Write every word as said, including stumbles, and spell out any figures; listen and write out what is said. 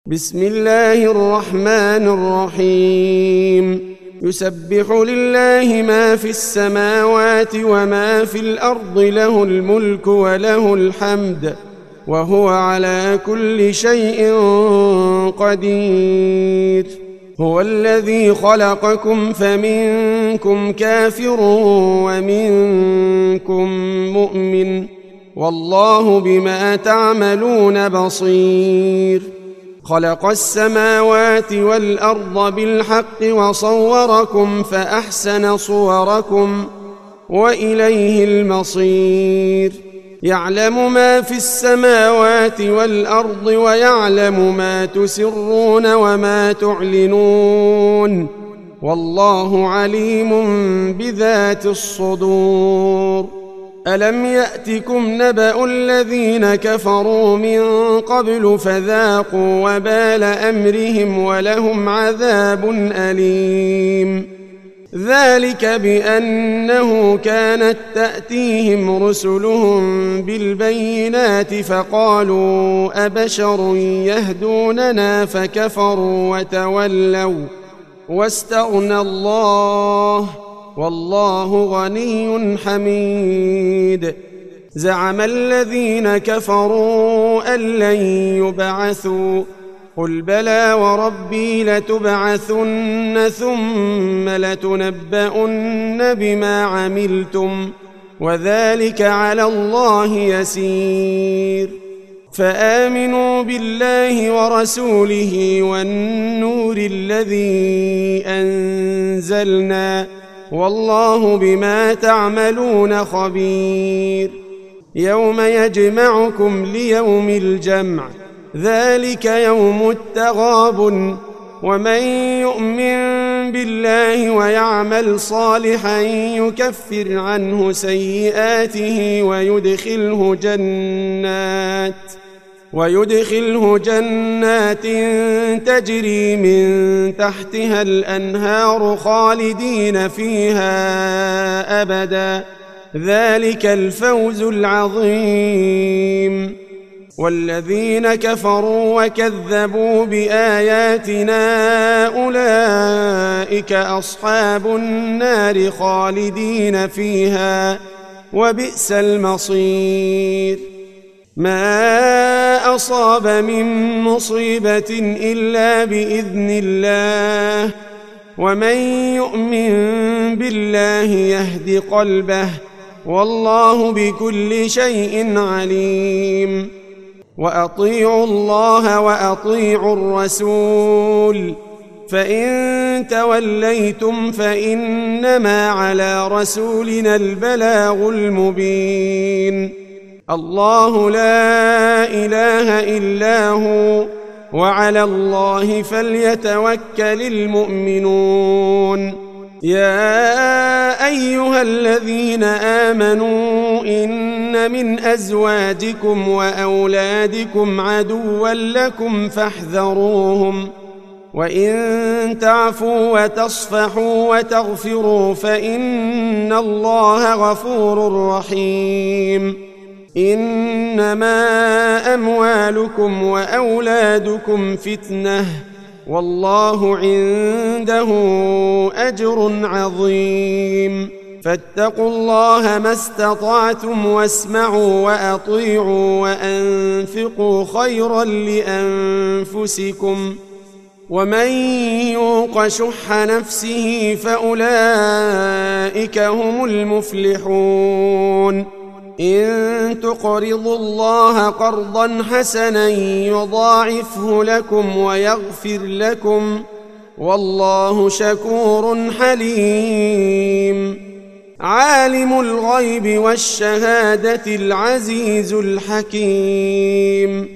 بسم الله الرحمن الرحيم يسبح لله ما في السماوات وما في الأرض له الملك وله الحمد وهو على كل شيء قدير. هو الذي خلقكم فمنكم كافر ومنكم مؤمن والله بما تعملون بصير. خلق السماوات والأرض بالحق وصوركم فأحسن صوركم وإليه المصير. يعلم ما في السماوات والأرض ويعلم ما تسرون وما تعلنون والله عليم بذات الصدور. ألم يأتكم نبأ الذين كفروا من قبل فذاقوا وبال أمرهم ولهم عذاب أليم. ذلك بأنه كانت تأتيهم رسلهم بالبينات فقالوا أبشر يهدوننا فكفروا وتولوا واستغنى الله والله غني حميد. زعم الذين كفروا أن لن يبعثوا قل بلى وربي لتبعثن ثم لتنبؤن بما عملتم وذلك على الله يسير. فآمنوا بالله ورسوله والنور الذي أنزلنا والله بما تعملون خبير. يوم يجمعكم ليوم الجمع ذلك يوم التغابن ومن يؤمن بالله ويعمل صالحا يكفر عنه سيئاته ويدخله جنات ويدخله جنات تجري من تحتها الأنهار خالدين فيها أبدا ذلك الفوز العظيم. والذين كفروا وكذبوا بآياتنا أولئك أصحاب النار خالدين فيها وبئس المصير. ما أصاب من مصيبة إلا بإذن الله ومن يؤمن بالله يهد قلبه والله بكل شيء عليم. وأطيعوا الله وأطيعوا الرسول فإن توليتم فإنما على رسولنا البلاغ المبين. الله لا إله إلا هو وعلى الله فليتوكل المؤمنون. يا أيها الذين آمنوا إن من أزواجكم وأولادكم عدوا لكم فاحذروهم وإن تعفوا وتصفحوا وتغفروا فإن الله غفور رحيم. إنما أموالكم وأولادكم فتنة والله عنده أجر عظيم. فاتقوا الله ما استطعتم واسمعوا وأطيعوا وأنفقوا خيرا لأنفسكم ومن يوق شح نفسه فأولئك هم المفلحون. إن تقرضوا الله قرضا حسنا يضاعفه لكم ويغفر لكم والله شكور حليم. عالم الغيب والشهادة العزيز الحكيم.